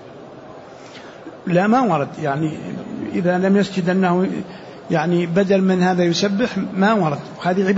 لا، ما ورد، يعني إذا لم يسجد أنه يعني بدل من هذا يسبح، ما ورد. هذه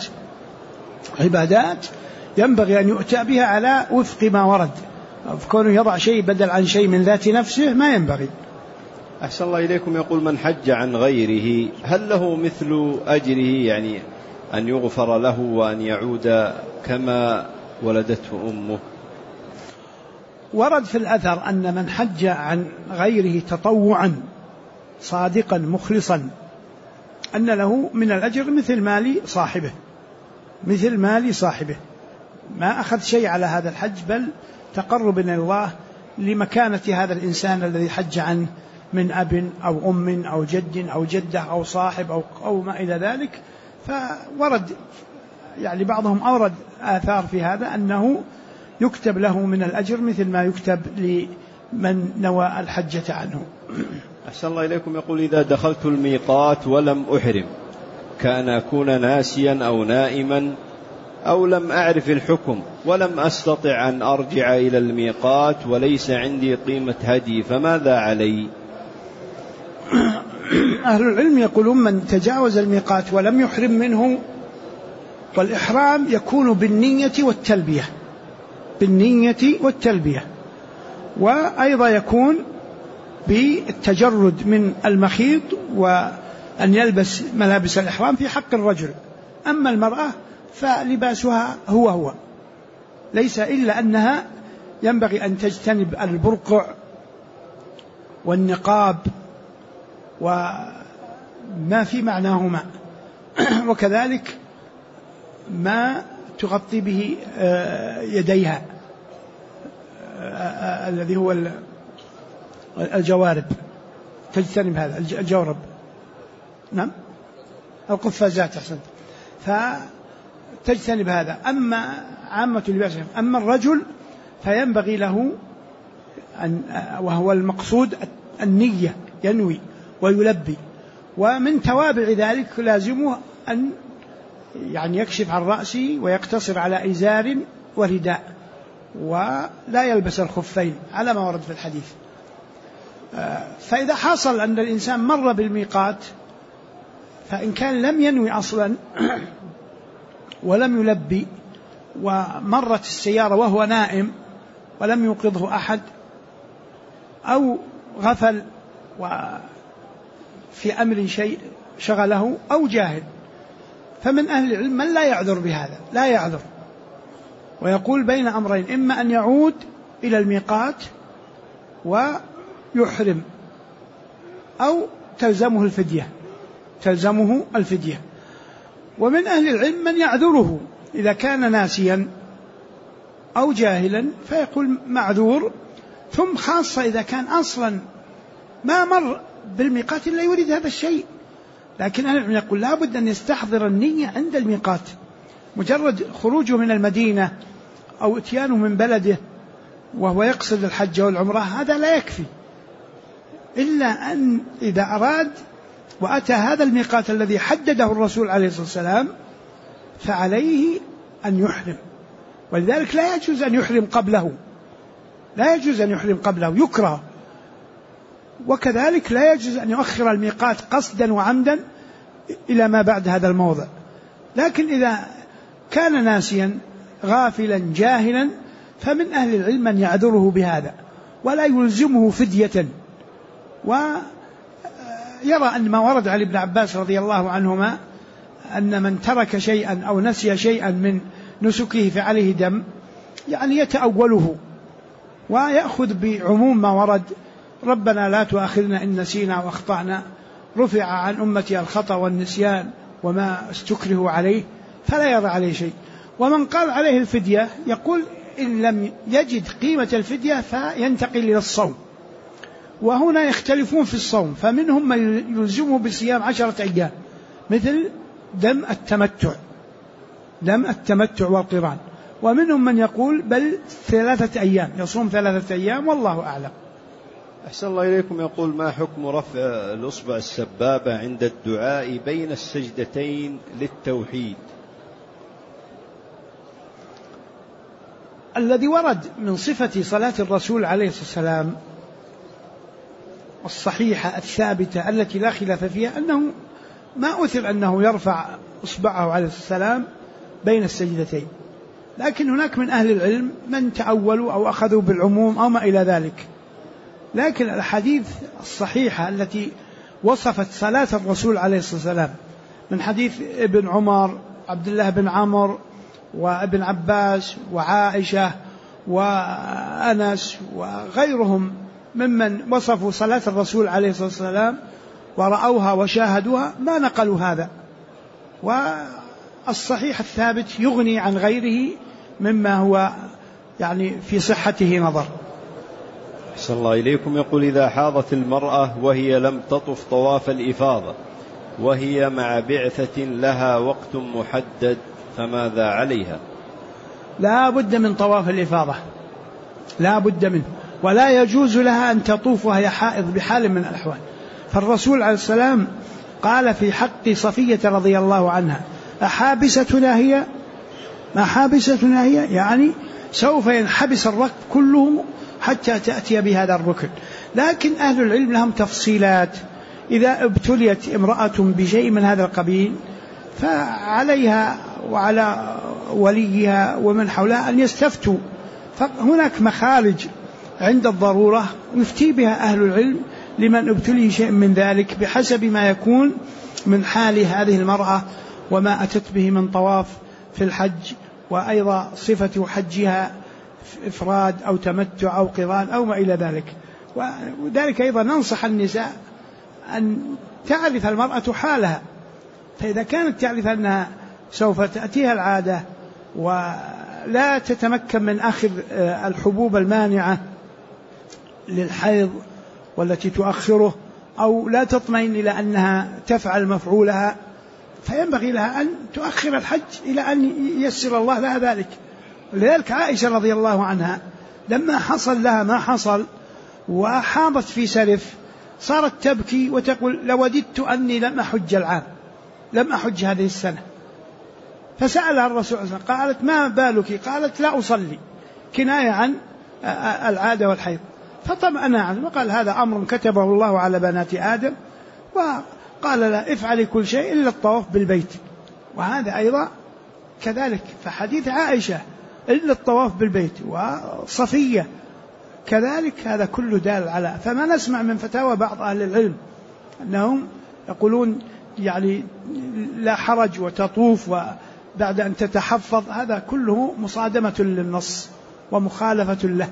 عبادات ينبغي أن يؤتى بها على وفق ما ورد، فكونه يضع شيء بدل عن شيء من ذات نفسه ما ينبغي. أحسن الله إليكم. يقول: من حج عن غيره هل له مثل أجره، يعني أن يغفر له وأن يعود كما ولدته أمه؟ ورد في الأثر أن من حج عن غيره تطوعا صادقا مخلصا أن له من الأجر مثل مال صاحبه، ما أخذ شيء على هذا الحج، بل تقرب إلى الله لمكانة هذا الإنسان الذي حج عنه من أب أو أم أو جد أو جدة أو صاحب أو ما إلى ذلك. فورد يعني بعضهم أورد آثار في هذا أنه يكتب له من الأجر مثل ما يكتب لمن نوى الحجة عنه. أحسن الله إليكم. يقول: إذا دخلت الميقات ولم أحرم، كان أكون ناسيا أو نائما أو لم أعرف الحكم ولم أستطع أن أرجع إلى الميقات وليس عندي قيمة هدي، فماذا علي؟ أهل العلم يقولون: من تجاوز الميقات ولم يحرم منه، والإحرام يكون بالنية والتلبية، وأيضا يكون بالتجرد من المخيط وأن يلبس ملابس الإحرام في حق الرجل. أما المرأة فلباسها هو ليس إلا أنها ينبغي أن تجتنب البرقع والنقاب وما في معناهما، وكذلك ما تغطي به يديها الذي هو الجوارب، تجتنب هذا الجورب، نعم القفازات، أحسنت، فتجتنب هذا. أما عامة اللباس. أما الرجل فينبغي له وهو المقصود النية، ينوي ويلبي. ومن توابع ذلك لازمه أن يعني يكشف عن رأسه ويقتصر على إزار ورداء، ولا يلبس الخفين على ما ورد في الحديث. فإذا حصل أن الإنسان مر بالميقات، فإن كان لم ينوي أصلا ولم يلبي، ومرت السيارة وهو نائم ولم يوقظه أحد، أو غفل وفي أمر شيء شغله، أو جاهل، فمن أهل العلم من لا يعذر بهذا، لا يعذر، ويقول بين أمرين: إما أن يعود إلى الميقات ويحرم، أو تلزمه الفدية. ومن أهل العلم من يعذره إذا كان ناسيا أو جاهلا فيقول معذور، ثم خاصة إذا كان أصلا ما مر بالميقات إلا يريد هذا الشيء. لكن أهل العلم يقول لا بد أن يستحضر النية عند الميقات. مجرد خروجه من المدينة أو اتيانه من بلده وهو يقصد الحج والعمرة هذا لا يكفي، إلا أن إذا أراد وأتى هذا الميقات الذي حدده الرسول عليه الصلاة والسلام فعليه أن يحرم. ولذلك لا يجوز أن يحرم قبله، يكره. وكذلك لا يجوز أن يؤخر الميقات قصدا وعمدا إلى ما بعد هذا الموضع. لكن إذا كان ناسيا غافلا جاهلا فمن أهل العلم من يعذره بهذا ولا يلزمه فدية. ويرى أن ما ورد عن ابن عباس رضي الله عنهما أن من ترك شيئا أو نسي شيئا من نسكه فعليه دم، يعني يتأوله ويأخذ بعموم ما ورد: ربنا لا تؤاخذنا إن نسينا وأخطأنا، رفع عن أمتي الخطأ والنسيان وما استكرهوا عليه، فلا يرى عليه شيء. ومن قال عليه الفدية يقول إن لم يجد قيمة الفدية فينتقل إلى الصوم. وهنا يختلفون في الصوم، فمنهم من يلزمه بصيام 10 أيام مثل دم التمتع والقران، ومنهم من يقول بل 3 أيام، يصوم 3 أيام، والله أعلم. أحسن الله إليكم. يقول: ما حكم رفع الأصبع السبابة عند الدعاء بين السجدتين للتوحيد؟ الذي ورد من صفة صلاة الرسول عليه الصلاة والسلام الصحيحة الثابتة التي لا خلاف فيها أنه ما أثر أنه يرفع أصبعه عليه السلام بين السجدتين. لكن هناك من أهل العلم من تأولوا أو أخذوا بالعموم أو ما إلى ذلك. لكن الحديث الصحيحة التي وصفت صلاة الرسول عليه الصلاة والسلام من حديث ابن عمر، عبد الله بن عمرو، وابن عباس، وعائشة، وأنس، وغيرهم ممن وصفوا صلاة الرسول عليه الصلاة والسلام ورأوها وشاهدوها ما نقلوا هذا. والصحيح الثابت يغني عن غيره مما هو يعني في صحته نظر. أحسن الله إليكم. يقول: إذا حاضت المرأة وهي لم تطف طواف الإفاضة وهي مع بعثة لها وقت محدد فماذا عليها؟ لا بد من طواف الإفاضة، لا بد منه، ولا يجوز لها أن تطوف وهي حائض بحال من الأحوال. فالرسول عليه السلام قال في حق صفية رضي الله عنها: أحابستنا هي؟ ما حابستنا هي يعني سوف ينحبس الركب كله حتى تأتي بهذا الركن. لكن أهل العلم لهم تفصيلات. إذا ابتليت امرأة بشيء من هذا القبيل فعليها وعلى وليها ومن حولها أن يستفتوا، فهناك مخارج عند الضرورة يفتي بها أهل العلم لمن ابتلي شيء من ذلك بحسب ما يكون من حال هذه المرأة وما أتت به من طواف في الحج، وأيضا صفة حجها إفراد أو تمتع أو قران أو ما إلى ذلك. وذلك أيضا ننصح النساء أن تعرف المرأة حالها، فإذا كانت تعرف أنها سوف تأتيها العادة ولا تتمكن من أخذ الحبوب المانعة للحيض والتي تؤخره، أو لا تطمئن إلى أنها تفعل مفعولها، فينبغي لها أن تؤخر الحج إلى أن ييسر الله لها ذلك. لذلك عائشة رضي الله عنها لما حصل لها ما حصل وحاضت في سلف صارت تبكي وتقول لوددت أني لم أحج العام، لم أحج هذه السنة. فسألها الرسول صلى الله عليه وسلم قالت ما بالك؟ قالت لا أصلي، كناية عن العادة والحيض. فطمأن عنه وقال هذا أمر كتبه الله على بنات آدم، وقال لا افعلي كل شيء إلا الطواف بالبيت. وهذا أيضا كذلك، فحديث عائشة إلا الطواف بالبيت وصفية كذلك، هذا كله دال على. فما نسمع من فتاوى بعض أهل العلم أنهم يقولون يعني لا حرج وتطوف وبعد أن تتحفظ، هذا كله مصادمة للنص ومخالفة له.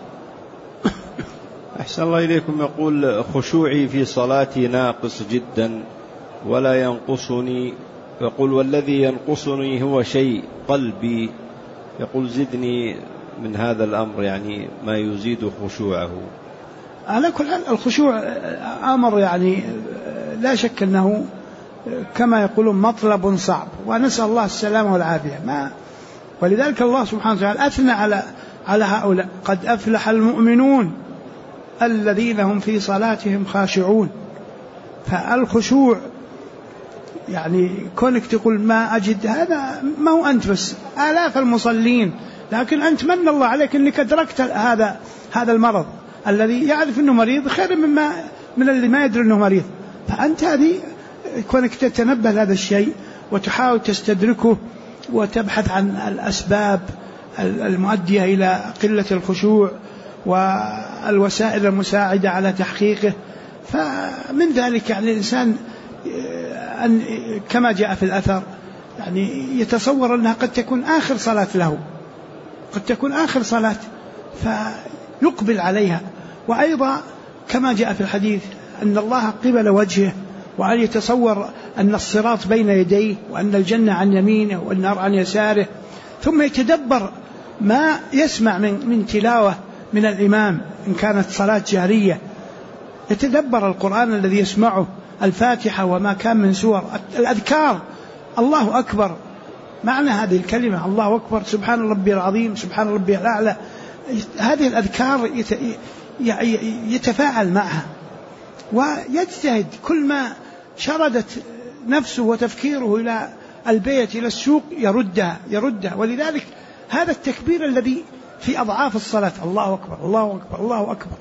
أحسن الله إليكم. يقول خشوعي في صلاتي ناقص جدا ولا ينقصني، يقول والذي ينقصني هو شيء قلبي، يقول زدني من هذا الأمر، يعني ما يزيد خشوعه. على كل حال الخشوع أمر يعني لا شك أنه كما يقولون مطلب صعب، ونسأل الله السلامة والعافية. ولذلك الله سبحانه وتعالى أثنى على هؤلاء: قد أفلح المؤمنون الذين هم في صلاتهم خاشعون. فالخشوع يعني كونك تقول ما أجد، هذا ما هو أنت بس، آلاف المصلين، لكن أنت من الله عليك أنك أدركت هذا المرض. الذي يعرف أنه مريض خير من اللي ما يدري أنه مريض. فأنت هذه كونك تتنبه لهذا الشيء وتحاول تستدركه وتبحث عن الأسباب المؤدية إلى قلة الخشوع والوسائل المساعدة على تحقيقه. فمن ذلك يعني الإنسان أن كما جاء في الأثر يعني يتصور أنها قد تكون آخر صلاة له، قد تكون آخر صلاة فيقبل عليها. وأيضا كما جاء في الحديث أن الله قبل وجهه، وأن يتصور أن الصراط بين يديه، وأن الجنة عن يمينه والنار عن يساره، ثم يتدبر ما يسمع من تلاوة من الإمام إن كانت صلاة جهرية، يتدبر القرآن الذي يسمعه، الفاتحة وما كان من سور، الأذكار، الله أكبر، معنى هذه الكلمة الله أكبر، سبحان ربي العظيم، سبحان ربي الأعلى، هذه الأذكار يتفاعل معها ويجتهد. كل ما شردت نفسه وتفكيره إلى البيت إلى السوق يردها. ولذلك هذا التكبير الذي في أضعاف الصلاة، الله أكبر الله أكبر الله أكبر،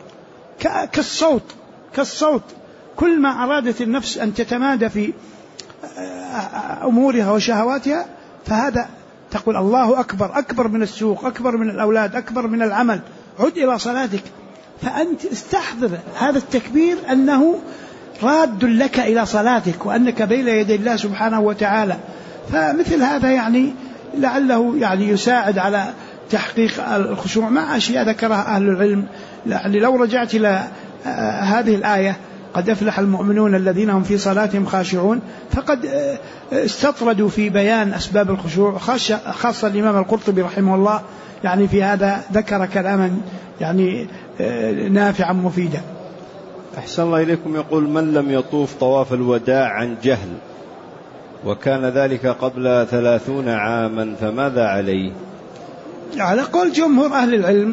كالصوت. كل ما أرادت النفس أن تتمادى في أمورها وشهواتها، فهذا تقول الله أكبر، أكبر من السوق، أكبر من الأولاد، أكبر من العمل، عد إلى صلاتك. فأنت استحضر هذا التكبير أنه راد لك إلى صلاتك، وأنك بين يدي الله سبحانه وتعالى. فمثل هذا يعني لعله يعني يساعد على تحقيق الخشوع مع أشياء ذكرها أهل العلم. يعني لو رجعت إلى هذه الآية قد أفلح المؤمنون الذين هم في صلاتهم خاشعون، فقد استطردوا في بيان أسباب الخشوع، خاصة الإمام القرطبي رحمه الله يعني في هذا ذكر كلاما يعني نافعا مفيدا. أحسن الله إليكم. يقول من لم يطوف طواف الوداع عن جهل وكان ذلك قبل 30 عاما فماذا عليه؟ على قول جمهور أهل العلم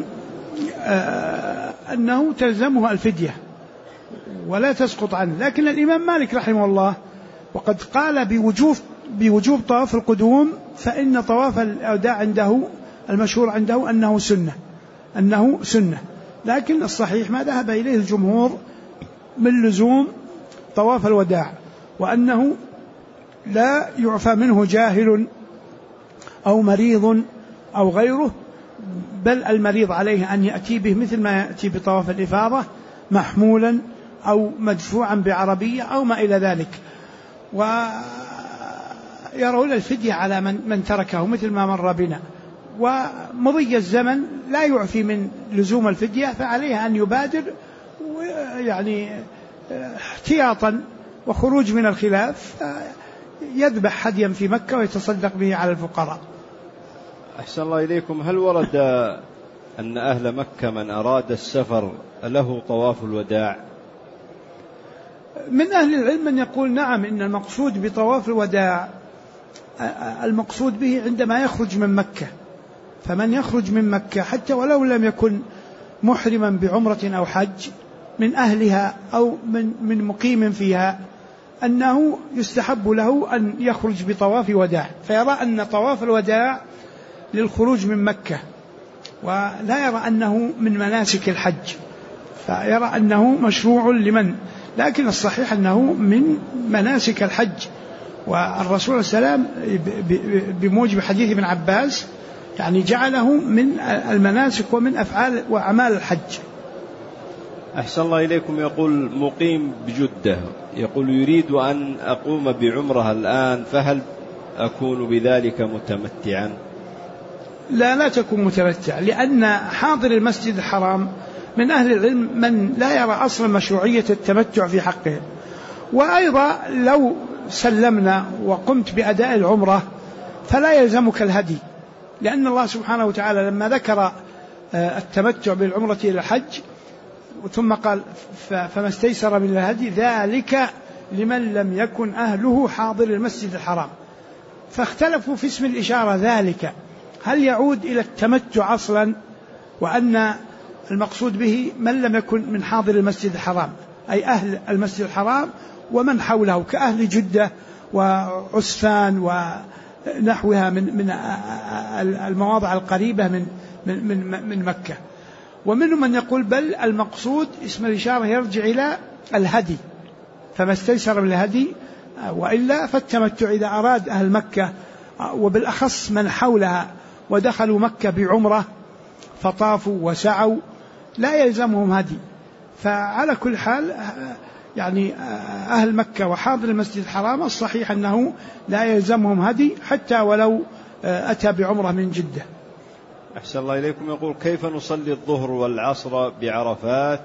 أنه تلزمه الفدية ولا تسقط عنه، لكن الإمام مالك رحمه الله وقد قال بوجوب طواف القدوم، فإن طواف الوداع عنده المشهور عنده أنه سنة، لكن الصحيح ما ذهب إليه الجمهور من لزوم طواف الوداع، وأنه لا يعفى منه جاهل أو مريض أو غيره، بل المريض عليه أن يأتي به مثل ما يأتي بطواف الإفاضة محمولا أو مدفوعا بعربية أو ما إلى ذلك. ويرون الفدية على من تركه مثل ما مر بنا، ومضي الزمن لا يعفي من لزوم الفدية، فعليه أن يبادر يعني احتياطا وخروج من الخلاف، يذبح هديا في مكة ويتصدق به على الفقراء. أحسن الله إليكم. هل ورد أن أهل مكة من أراد السفر له طواف الوداع؟ من أهل العلم من يقول نعم، إن المقصود بطواف الوداع المقصود به عندما يخرج من مكة، فمن يخرج من مكة حتى ولو لم يكن محرما بعمرة أو حج من أهلها أو من مقيم فيها أنه يستحب له أن يخرج بطواف وداع، فيرى أن طواف الوداع للخروج من مكة، ولا يرى أنه من مناسك الحج، فيرى أنه مشروع لمن، لكن الصحيح أنه من مناسك الحج. والرسول صلى الله عليه وسلم بموجب حديث ابن عباس يعني جعله من المناسك ومن أفعال وأعمال الحج. أحسن الله إليكم. يقول مقيم بجدة، يقول يريد أن أقوم بعمرة الآن، فهل أكون بذلك متمتعا؟ لا تكون متمتع، لأن حاضر المسجد الحرام من أهل العلم من لا يرى أصلا مشروعية التمتع في حقه. وأيضا لو سلمنا وقمت بأداء العمرة فلا يلزمك الهدي، لأن الله سبحانه وتعالى لما ذكر التمتع بالعمرة إلى الحج ثم قال فما استيسر من الهدي ذلك لمن لم يكن أهله حاضر المسجد الحرام، فاختلفوا في اسم الإشارة ذلك هل يعود إلى التمتع أصلا، وأن المقصود به من لم يكن من حاضر المسجد الحرام أي أهل المسجد الحرام ومن حوله كأهل جدة وعسفان ونحوها من المواضع القريبة من مكة. ومنهم من يقول بل المقصود اسم الإشارة يرجع إلى الهدي، فما استيسر من الهدي، وإلا فالتمتع إذا أراد أهل مكة وبالأخص من حولها ودخلوا مكة بعمرة فطافوا وسعوا لا يلزمهم هدي. فعلى كل حال يعني أهل مكة وحاضر المسجد الحرام الصحيح أنه لا يلزمهم هدي حتى ولو أتى بعمرة من جدة. أحسن الله إليكم. يقول كيف نصلي الظهر والعصر بعرفات،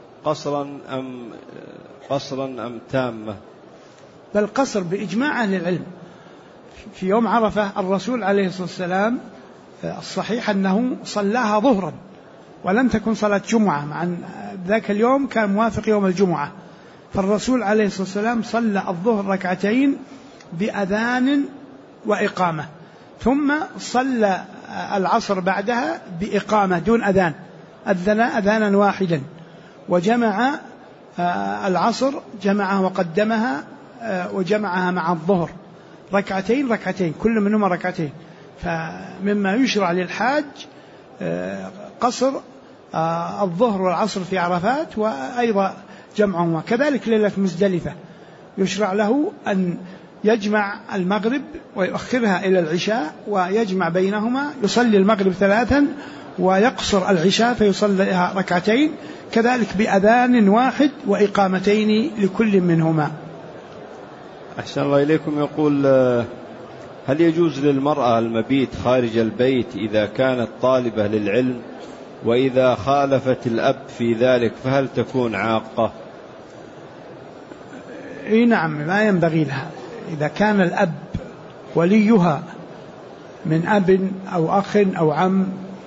قصرا أم تامة؟ بل قصر بإجماع أهل العلم. في يوم عرفة الرسول عليه الصلاة والسلام الصحيح أنه صلاها ظهرا ولم تكن صلاة جمعة، مع ذاك اليوم كان موافق يوم الجمعة، فالرسول عليه الصلاة والسلام صلى الظهر ركعتين بأذان وإقامة، ثم صلى العصر بعدها بإقامة دون أذان، أذانا واحدا، وجمع العصر جمعها وقدمها وجمعها مع الظهر ركعتين كل منهما ركعتين. فمما يشرع للحاج قصر الظهر والعصر في عرفات، وأيضا جمعهما. كذلك ليلة مزدلفة يشرع له أن يجمع المغرب ويؤخرها إلى العشاء ويجمع بينهما، يصلي المغرب 3 ويقصر العشاء فيصليها ركعتين، كذلك بأذان واحد وإقامتين لكل منهما. أحسن الله إليكم. يقول هل يجوز للمرأة المبيت خارج البيت إذا كانت طالبة للعلم، وإذا خالفت الأب في ذلك فهل تكون عاقة؟ نعم، ما ينبغي لها إذا كان الأب وليها من أب أو أخ أو عم،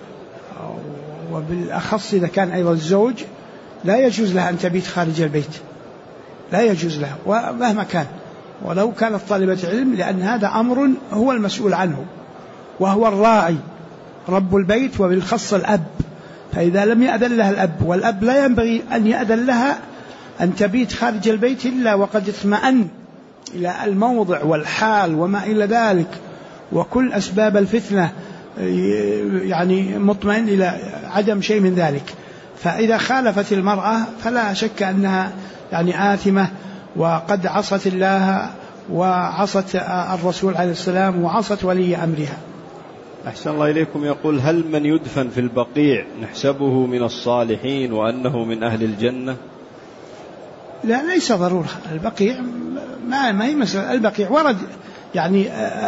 وبالأخص إذا كان أيضا الزوج، لا يجوز لها أن تبيت خارج البيت، لا يجوز لها ومهما كان، ولو كانت طالبة علم، لأن هذا أمر هو المسؤول عنه وهو الراعي رب البيت، وبالخص الأب. فإذا لم يأذن لها الأب، والأب لا ينبغي أن يأذن لها أن تبيت خارج البيت إلا وقد اطمأن إلى الموضع والحال وما إلى ذلك، وكل أسباب الفتنة يعني مطمئن إلى عدم شيء من ذلك. فإذا خالفت المرأة فلا شك أنها يعني آثمة، وقد عصت الله وعصت الرسول عليه السلام وعصت ولي أمرها. أحسن الله إليكم. يقول هل من يدفن في البقيع نحسبه من الصالحين وأنه من أهل الجنة؟ لا، ليس ضرورة. البقيع ما هي مسألة. البقيع ورد يعني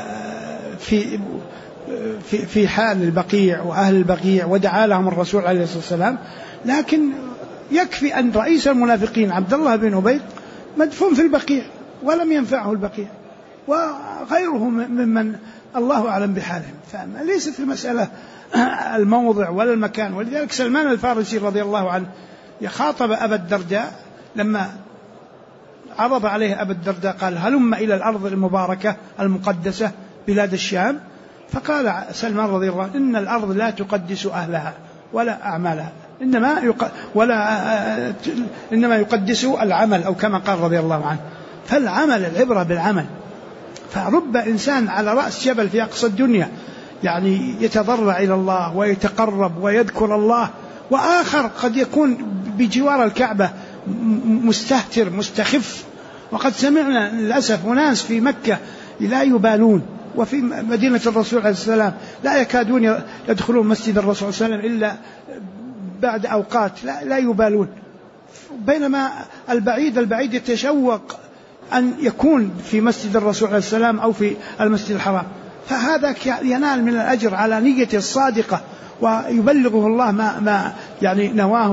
في حال البقيع وأهل البقيع ودعا لهم الرسول عليه الصلاة والسلام، لكن يكفي أن رئيس المنافقين عبد الله بن أبي مدفون في البقيع ولم ينفعه البقيع، وغيره ممن الله أعلم بحالهم. فليست المسألة الموضع ولا المكان. ولذلك سلمان الفارسي رضي الله عنه يخاطب أبا الدرداء لما عرض عليه أبا الدرداء قال هلم إلى الأرض المباركة المقدسة بلاد الشام، فقال سلمان رضي الله عنه إن الأرض لا تقدس أهلها ولا أعمالها، إنما يقدس العمل، أو كما قال رضي الله عنه. فالعمل العبرة بالعمل. فرب إنسان على رأس جبل في أقصى الدنيا يعني يتضرع إلى الله ويتقرب ويذكر الله، وآخر قد يكون بجوار الكعبة مستهتر مستخف. وقد سمعنا للأسف أناس في مكة لا يبالون، وفي مدينة الرسول عليه السلام لا يكادون يدخلون مسجد الرسول صلى الله عليه وسلم إلا بعد أوقات، لا يبالون. بينما البعيد يتشوق أن يكون في مسجد الرسول عليه السلام أو في المسجد الحرام، فهذا ينال من الأجر على نيته الصادقة، ويبلغه الله ما يعني نواه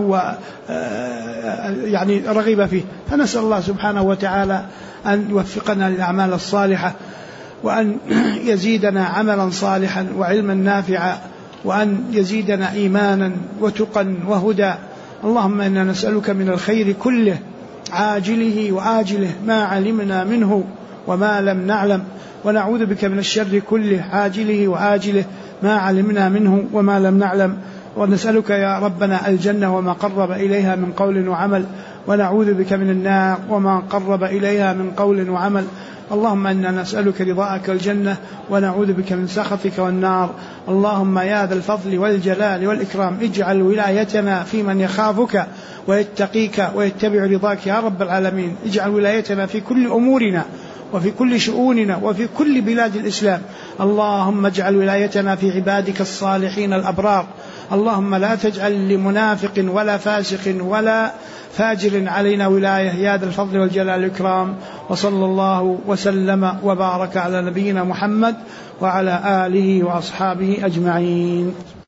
يعني رغب فيه. فنسأل الله سبحانه وتعالى أن يوفقنا للأعمال الصالحة، وأن يزيدنا عملا صالحا وعلما نافعا، وأن يزيدنا إيمانا وتقا وهدى. اللهم إنا نسألك من الخير كله عاجله وآجله ما علمنا منه وما لم نعلم، ونعوذ بك من الشر كله عاجله وآجله ما علمنا منه وما لم نعلم. ونسألك يا ربنا الجنة وما قرب إليها من قول وعمل، ونعوذ بك من النار وما قرب إليها من قول وعمل. اللهم إنا نسألك رضاك الجنة، ونعوذ بك من سخطك والنار. اللهم يا ذا الفضل والجلال والإكرام اجعل ولايتنا في من يخافك ويتقيك ويتبع رضاك يا رب العالمين. اجعل ولايتنا في كل أمورنا وفي كل شؤوننا وفي كل بلاد الإسلام. اللهم اجعل ولايتنا في عبادك الصالحين الأبرار. اللهم لا تجعل لمنافق ولا فاسق ولا فاجر علينا ولاية يا ذا الفضل والجلال والإكرام. وصلى الله وسلم وبارك على نبينا محمد وعلى آله وأصحابه أجمعين.